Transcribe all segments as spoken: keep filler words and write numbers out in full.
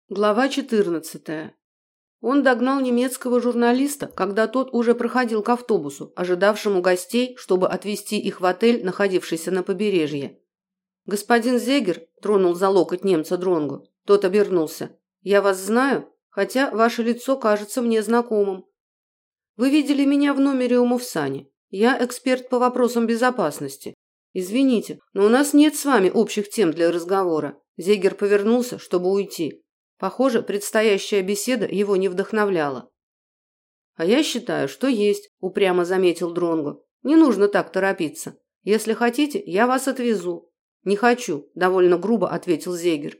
Глава четырнадцатая. Он догнал немецкого журналиста, когда тот уже проходил к автобусу, ожидавшему гостей, чтобы отвезти их в отель, находившийся на побережье. «Господин Зегер», – тронул за локоть немца Дронгу. Тот обернулся. «Я вас знаю, хотя ваше лицо кажется мне знакомым. Вы видели меня в номере у Мовсани. Я эксперт по вопросам безопасности. Извините, но у нас нет с вами общих тем для разговора». Зегер повернулся, чтобы уйти. Похоже, предстоящая беседа его не вдохновляла. «А я считаю, что есть», – упрямо заметил Дронгу. «Не нужно так торопиться. Если хотите, я вас отвезу». «Не хочу», – довольно грубо ответил Зегер.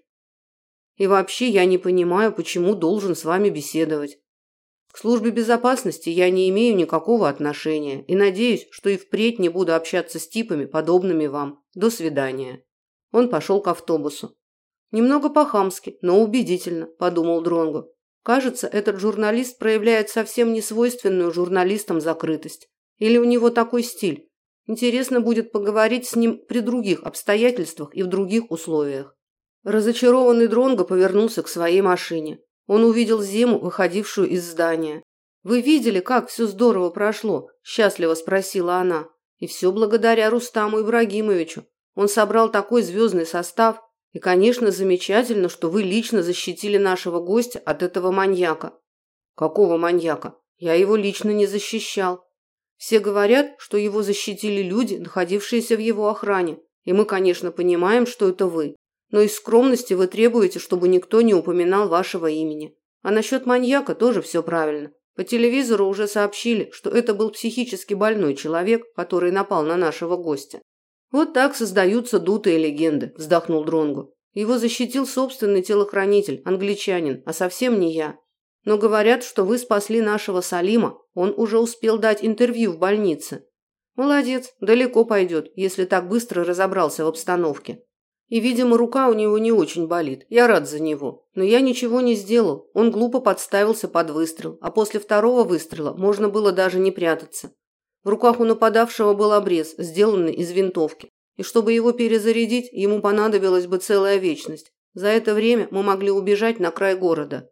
«И вообще я не понимаю, почему должен с вами беседовать. К службе безопасности я не имею никакого отношения и надеюсь, что и впредь не буду общаться с типами, подобными вам. До свидания». Он пошел к автобусу. «Немного по-хамски, но убедительно», – подумал Дронгу. «Кажется, этот журналист проявляет совсем не свойственную журналистам закрытость. Или у него такой стиль? Интересно будет поговорить с ним при других обстоятельствах и в других условиях». Разочарованный Дронго повернулся к своей машине. Он увидел Зему, выходившую из здания. «Вы видели, как все здорово прошло?» – счастливо спросила она. «И все благодаря Рустаму Ибрагимовичу. Он собрал такой звездный состав. И, конечно, замечательно, что вы лично защитили нашего гостя от этого маньяка». «Какого маньяка? Я его лично не защищал. Все говорят, что его защитили люди, находившиеся в его охране. И мы, конечно, понимаем, что это вы. Но из скромности вы требуете, чтобы никто не упоминал вашего имени. А насчет маньяка тоже все правильно. По телевизору уже сообщили, что это был психически больной человек, который напал на нашего гостя». «Вот так создаются дутые легенды», – вздохнул Дронгу. «Его защитил собственный телохранитель, англичанин, а совсем не я. Но говорят, что вы спасли нашего Салима, он уже успел дать интервью в больнице. Молодец, далеко пойдет, если так быстро разобрался в обстановке. И, видимо, рука у него не очень болит, я рад за него. Но я ничего не сделал, он глупо подставился под выстрел, а после второго выстрела можно было даже не прятаться. В руках у нападавшего был обрез, сделанный из винтовки. И чтобы его перезарядить, ему понадобилась бы целая вечность. За это время мы могли убежать на край города».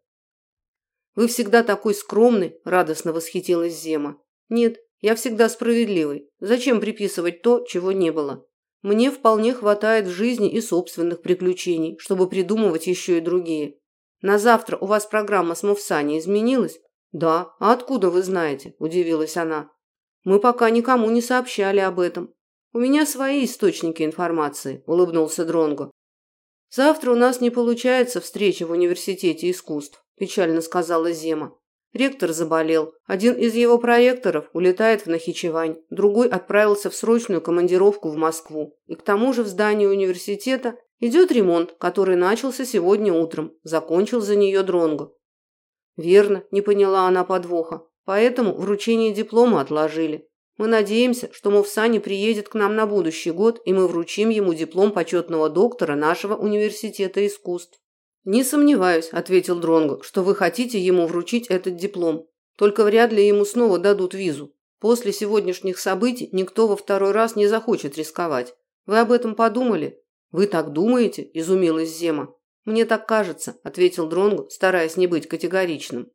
«Вы всегда такой скромный», – радостно восхитилась Зема. «Нет, я всегда справедливый. Зачем приписывать то, чего не было? Мне вполне хватает в жизни и собственных приключений, чтобы придумывать еще и другие. На завтра у вас программа с Мовсани изменилась?» «Да. А откуда вы знаете?» – удивилась она. «Мы пока никому не сообщали об этом. У меня свои источники информации», – улыбнулся Дронгу. «Завтра у нас не получается встреча в университете искусств», – печально сказала Зема. «Ректор заболел. Один из его проректоров улетает в Нахичевань, другой отправился в срочную командировку в Москву. И к тому же в здании университета идет ремонт, который начался сегодня утром», – закончил за нее Дронгу. «Верно», – не поняла она подвоха. «Поэтому вручение диплома отложили. Мы надеемся, что Мовсани приедет к нам на будущий год, и мы вручим ему диплом почетного доктора нашего университета искусств». «Не сомневаюсь», – ответил Дронгу, – «что вы хотите ему вручить этот диплом. Только вряд ли ему снова дадут визу. После сегодняшних событий никто во второй раз не захочет рисковать. Вы об этом подумали?» «Вы так думаете?» – изумилась Зема. «Мне так кажется», – ответил Дронгу, стараясь не быть категоричным.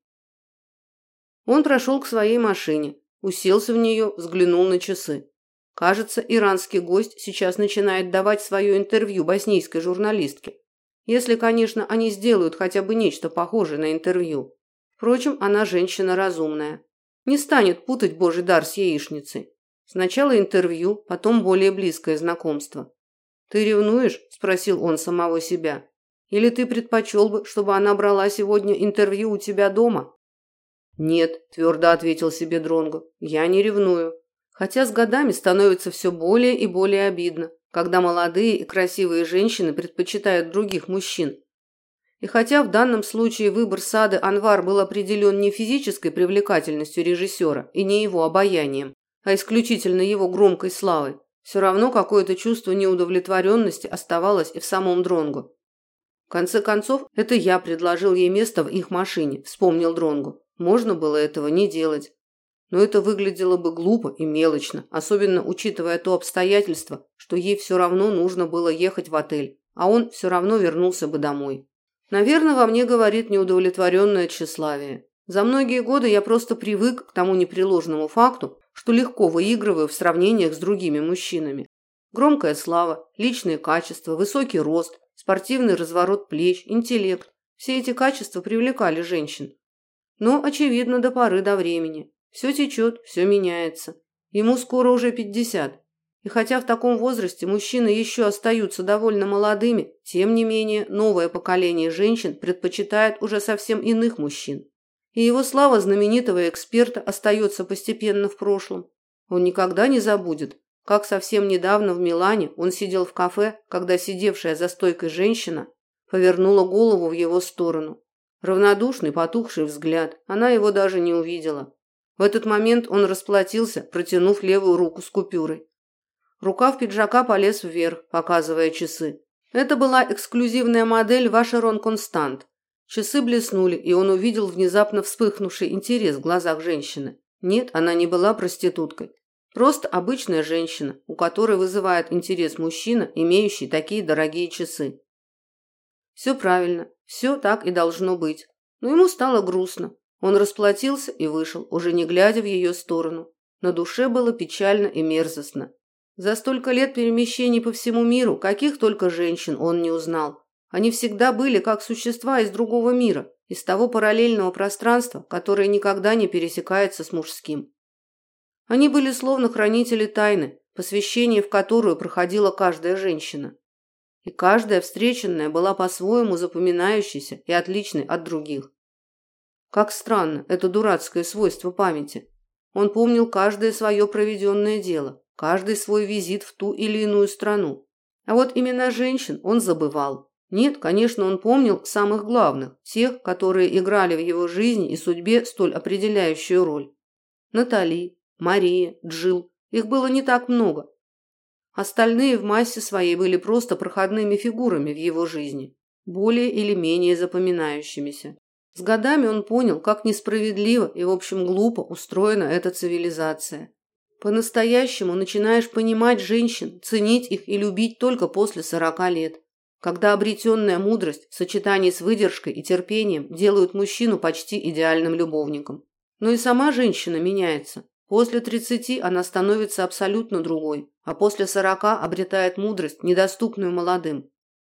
Он прошел к своей машине, уселся в нее, взглянул на часы. Кажется, иранский гость сейчас начинает давать свое интервью боснийской журналистке. Если, конечно, они сделают хотя бы нечто похожее на интервью. Впрочем, она женщина разумная. Не станет путать божий дар с яичницей. Сначала интервью, потом более близкое знакомство. «Ты ревнуешь?» – спросил он самого себя. «Или ты предпочел бы, чтобы она брала сегодня интервью у тебя дома?» «Нет», – твердо ответил себе Дронгу, – «я не ревную. Хотя с годами становится все более и более обидно, когда молодые и красивые женщины предпочитают других мужчин. И хотя в данном случае выбор Сады Анвар был определен не физической привлекательностью режиссера и не его обаянием, а исключительно его громкой славой, все равно какое-то чувство неудовлетворенности оставалось и в самом Дронгу. В конце концов, это я предложил ей место в их машине, вспомнил Дронгу. Можно было этого не делать. Но это выглядело бы глупо и мелочно, особенно учитывая то обстоятельство, что ей все равно нужно было ехать в отель, а он все равно вернулся бы домой. Наверное, во мне говорит неудовлетворенное тщеславие. За многие годы я просто привык к тому непреложному факту, что легко выигрываю в сравнениях с другими мужчинами. Громкая слава, личные качества, высокий рост, спортивный разворот плеч, интеллект – все эти качества привлекали женщин. Но, очевидно, до поры до времени. Все течет, все меняется. Ему скоро уже пятьдесят. И хотя в таком возрасте мужчины еще остаются довольно молодыми, тем не менее новое поколение женщин предпочитает уже совсем иных мужчин. И его слава знаменитого эксперта остается постепенно в прошлом. Он никогда не забудет, как совсем недавно в Милане он сидел в кафе, когда сидевшая за стойкой женщина повернула голову в его сторону. Равнодушный, потухший взгляд, она его даже не увидела. В этот момент он расплатился, протянув левую руку с купюрой. Рукав пиджака полез вверх, показывая часы. Это была эксклюзивная модель Vacheron Constant. Часы блеснули, и он увидел внезапно вспыхнувший интерес в глазах женщины. Нет, она не была проституткой. Просто обычная женщина, у которой вызывает интерес мужчина, имеющий такие дорогие часы. Все правильно, все так и должно быть. Но ему стало грустно. Он расплатился и вышел, уже не глядя в ее сторону. На душе было печально и мерзостно. За столько лет перемещений по всему миру, каких только женщин он не узнал. Они всегда были как существа из другого мира, из того параллельного пространства, которое никогда не пересекается с мужским. Они были словно хранители тайны, посвящение в которую проходила каждая женщина. И каждая встреченная была по-своему запоминающейся и отличной от других. Как странно это дурацкое свойство памяти. Он помнил каждое свое проведенное дело, каждый свой визит в ту или иную страну. А вот имена женщин он забывал. Нет, конечно, он помнил самых главных, тех, которые играли в его жизни и судьбе столь определяющую роль. Натали, Мария, Джилл. Их было не так много. Остальные в массе своей были просто проходными фигурами в его жизни, более или менее запоминающимися. С годами он понял, как несправедливо и, в общем, глупо устроена эта цивилизация. По-настоящему начинаешь понимать женщин, ценить их и любить только после сорока лет, когда обретенная мудрость в сочетании с выдержкой и терпением делают мужчину почти идеальным любовником. Но и сама женщина меняется. После тридцати она становится абсолютно другой, а после сорока обретает мудрость, недоступную молодым.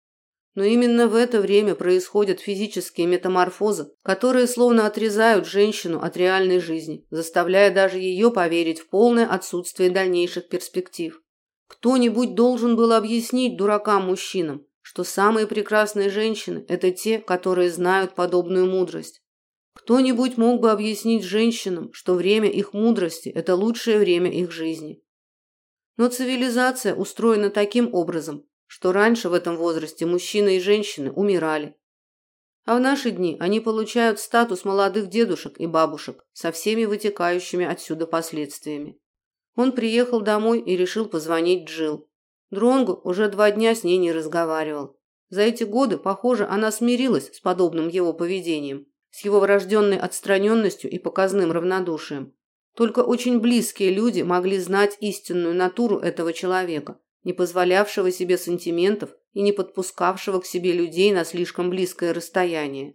Но именно в это время происходят физические метаморфозы, которые словно отрезают женщину от реальной жизни, заставляя даже ее поверить в полное отсутствие дальнейших перспектив. Кто-нибудь должен был объяснить дуракам-мужчинам, что самые прекрасные женщины – это те, которые знают подобную мудрость. Кто-нибудь мог бы объяснить женщинам, что время их мудрости – это лучшее время их жизни. Но цивилизация устроена таким образом, что раньше в этом возрасте мужчины и женщины умирали. А в наши дни они получают статус молодых дедушек и бабушек со всеми вытекающими отсюда последствиями. Он приехал домой и решил позвонить Джилл. Дронго уже два дня с ней не разговаривал. За эти годы, похоже, она смирилась с подобным его поведением, с его врожденной отстраненностью и показным равнодушием. Только очень близкие люди могли знать истинную натуру этого человека, не позволявшего себе сантиментов и не подпускавшего к себе людей на слишком близкое расстояние.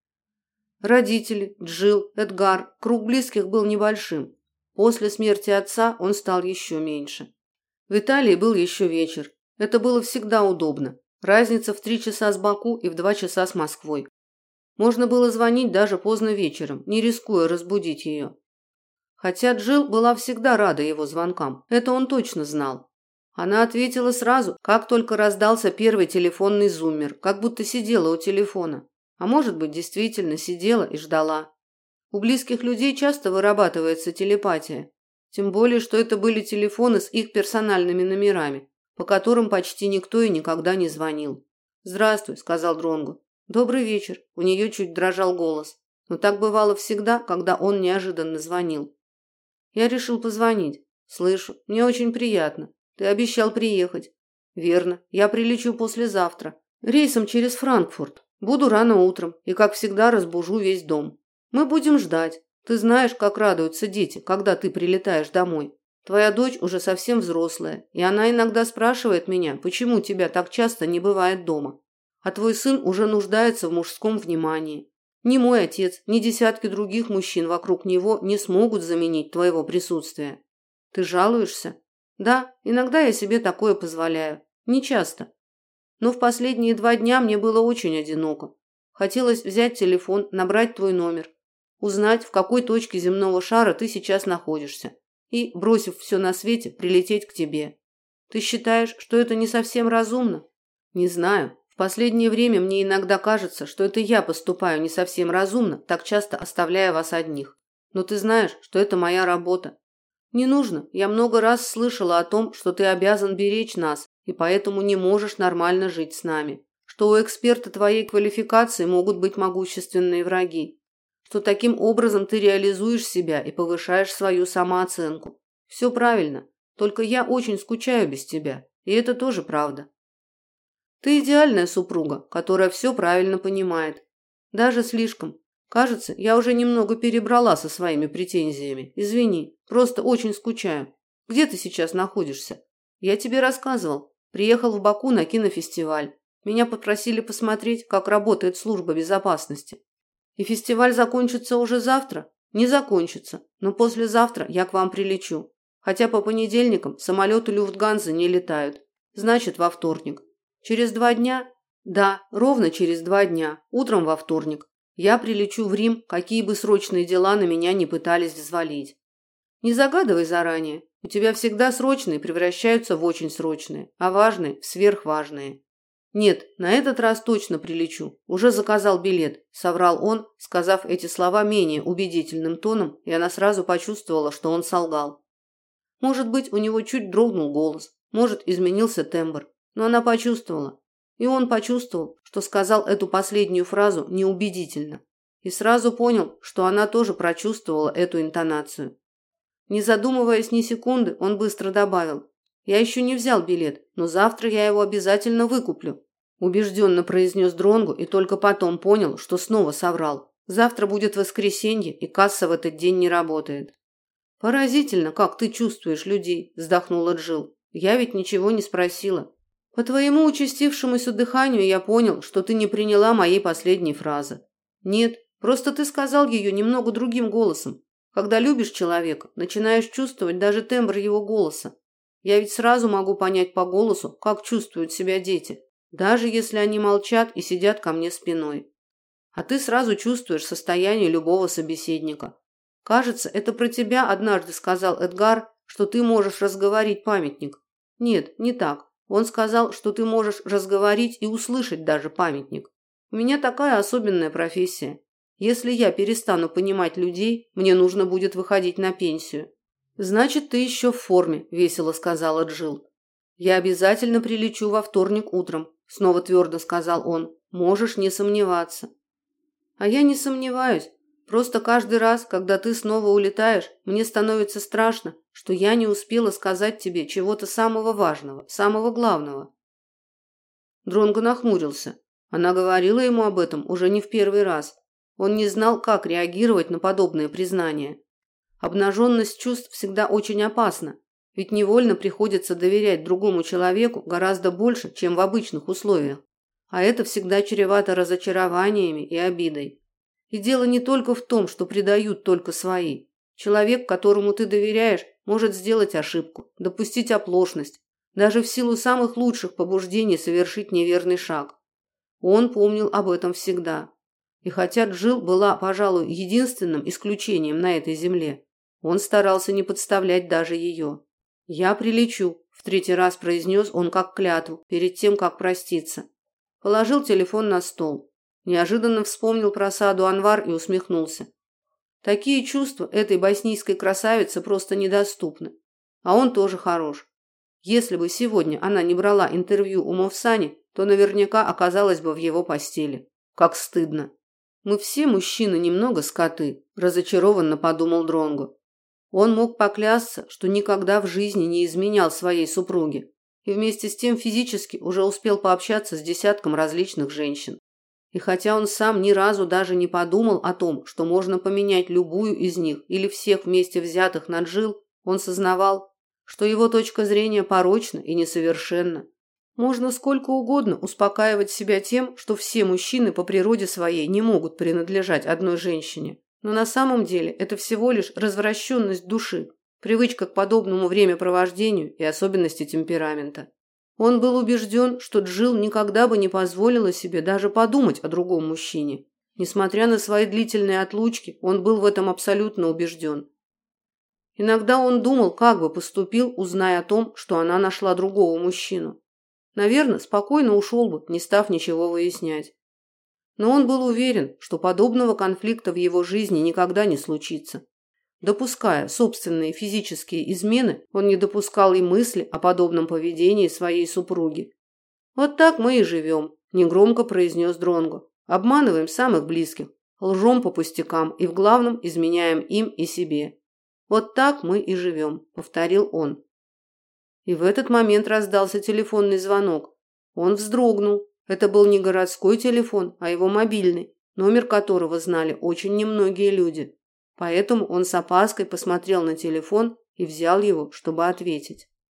Родители, Джилл, Эдгар, круг близких был небольшим. После смерти отца он стал еще меньше. В Италии был еще вечер. Это было всегда удобно. Разница в три часа с Баку и в два часа с Москвой. Можно было звонить даже поздно вечером, не рискуя разбудить ее. Хотя Джилл была всегда рада его звонкам, это он точно знал. Она ответила сразу, как только раздался первый телефонный зуммер, как будто сидела у телефона. А может быть, действительно сидела и ждала. У близких людей часто вырабатывается телепатия. Тем более, что это были телефоны с их персональными номерами, по которым почти никто и никогда не звонил. «Здравствуй», – сказал Дронго. «Добрый вечер», – у нее чуть дрожал голос. Но так бывало всегда, когда он неожиданно звонил. «Я решил позвонить. Слышу, мне очень приятно. Ты обещал приехать». «Верно, я прилечу послезавтра. Рейсом через Франкфурт. Буду рано утром и, как всегда, разбужу весь дом. Мы будем ждать. Ты знаешь, как радуются дети, когда ты прилетаешь домой. Твоя дочь уже совсем взрослая, и она иногда спрашивает меня, почему тебя так часто не бывает дома. А твой сын уже нуждается в мужском внимании. Ни мой отец, ни десятки других мужчин вокруг него не смогут заменить твоего присутствия. Ты жалуешься? Да, иногда я себе такое позволяю. Не часто. Но в последние два дня мне было очень одиноко. Хотелось взять телефон, набрать твой номер, узнать, в какой точке земного шара ты сейчас находишься, и, бросив все на свете, прилететь к тебе. Ты считаешь, что это не совсем разумно? Не знаю. В последнее время мне иногда кажется, что это я поступаю не совсем разумно, так часто оставляя вас одних. Но ты знаешь, что это моя работа. Не нужно. Я много раз слышала о том, что ты обязан беречь нас, и поэтому не можешь нормально жить с нами. Что у эксперта твоей квалификации могут быть могущественные враги. Что таким образом ты реализуешь себя и повышаешь свою самооценку. Все правильно. Только я очень скучаю без тебя. И это тоже правда. Ты идеальная супруга, которая все правильно понимает. Даже слишком. Кажется, я уже немного перебрала со своими претензиями. Извини, просто очень скучаю. Где ты сейчас находишься? Я тебе рассказывал. Приехал в Баку на кинофестиваль. Меня попросили посмотреть, как работает служба безопасности. И фестиваль закончится уже завтра? Не закончится, но послезавтра я к вам прилечу. Хотя по понедельникам самолеты Люфтганзы не летают. Значит, во вторник. Через два дня? Да, ровно через два дня, утром во вторник. Я прилечу в Рим, какие бы срочные дела на меня не пытались взвалить. Не загадывай заранее. У тебя всегда срочные превращаются в очень срочные, а важные – в сверхважные. Нет, на этот раз точно прилечу. Уже заказал билет, соврал он, сказав эти слова менее убедительным тоном, и она сразу почувствовала, что он солгал. Может быть, у него чуть дрогнул голос, может, изменился тембр, но она почувствовала. И он почувствовал, что сказал эту последнюю фразу неубедительно. И сразу понял, что она тоже прочувствовала эту интонацию. Не задумываясь ни секунды, он быстро добавил: «Я еще не взял билет, но завтра я его обязательно выкуплю», убежденно произнес Дронгу и только потом понял, что снова соврал. Завтра будет воскресенье, и касса в этот день не работает. «Поразительно, как ты чувствуешь людей», – вздохнула Джилл. «Я ведь ничего не спросила. По твоему участившемуся дыханию я понял, что ты не приняла моей последней фразы. Нет, просто ты сказал ее немного другим голосом. Когда любишь человека, начинаешь чувствовать даже тембр его голоса. Я ведь сразу могу понять по голосу, как чувствуют себя дети, даже если они молчат и сидят ко мне спиной. А ты сразу чувствуешь состояние любого собеседника. Кажется, это про тебя однажды сказал Эдгар, что ты можешь разговорить памятник. Нет, не так. Он сказал, что ты можешь разговорить и услышать даже памятник. У меня такая особенная профессия. Если я перестану понимать людей, мне нужно будет выходить на пенсию». «Значит, ты еще в форме», – весело сказала Джилл. «Я обязательно прилечу во вторник утром», – снова твердо сказал он. «Можешь не сомневаться». «А я не сомневаюсь. Просто каждый раз, когда ты снова улетаешь, мне становится страшно, что я не успела сказать тебе чего-то самого важного, самого главного». Дронго нахмурился. Она говорила ему об этом уже не в первый раз. Он не знал, как реагировать на подобное признание. Обнаженность чувств всегда очень опасна, ведь невольно приходится доверять другому человеку гораздо больше, чем в обычных условиях. А это всегда чревато разочарованиями и обидой. И дело не только в том, что предают только свои. Человек, которому ты доверяешь, может сделать ошибку, допустить оплошность, даже в силу самых лучших побуждений совершить неверный шаг. Он помнил об этом всегда. И хотя Джилл была, пожалуй, единственным исключением на этой земле, он старался не подставлять даже ее. «Я прилечу», – в третий раз произнес он как клятву, перед тем, как проститься. Положил телефон на стол. Неожиданно вспомнил про Саду Анвар и усмехнулся. Такие чувства этой боснийской красавице просто недоступны. А он тоже хорош. Если бы сегодня она не брала интервью у Мовсани, то наверняка оказалась бы в его постели. Как стыдно. «Мы все мужчины немного скоты», – разочарованно подумал Дронго. Он мог поклясться, что никогда в жизни не изменял своей супруге, и вместе с тем физически уже успел пообщаться с десятком различных женщин. И хотя он сам ни разу даже не подумал о том, что можно поменять любую из них или всех вместе взятых на Джилл, он сознавал, что его точка зрения порочна и несовершенна. Можно сколько угодно успокаивать себя тем, что все мужчины по природе своей не могут принадлежать одной женщине. Но на самом деле это всего лишь развращенность души, привычка к подобному времяпровождению и особенности темперамента. Он был убежден, что Джилл никогда бы не позволила себе даже подумать о другом мужчине. Несмотря на свои длительные отлучки, он был в этом абсолютно убежден. Иногда он думал, как бы поступил, узная о том, что она нашла другого мужчину. Наверное, спокойно ушел бы, не став ничего выяснять. Но он был уверен, что подобного конфликта в его жизни никогда не случится. Допуская собственные физические измены, он не допускал и мысли о подобном поведении своей супруги. «Вот так мы и живем», – негромко произнес Дронго. «Обманываем самых близких, лжем по пустякам и в главном изменяем им и себе. Вот так мы и живем», – повторил он. И в этот момент раздался телефонный звонок. Он вздрогнул. Это был не городской телефон, а его мобильный, номер которого знали очень немногие люди. Поэтому он с опаской посмотрел на телефон и взял его, чтобы ответить.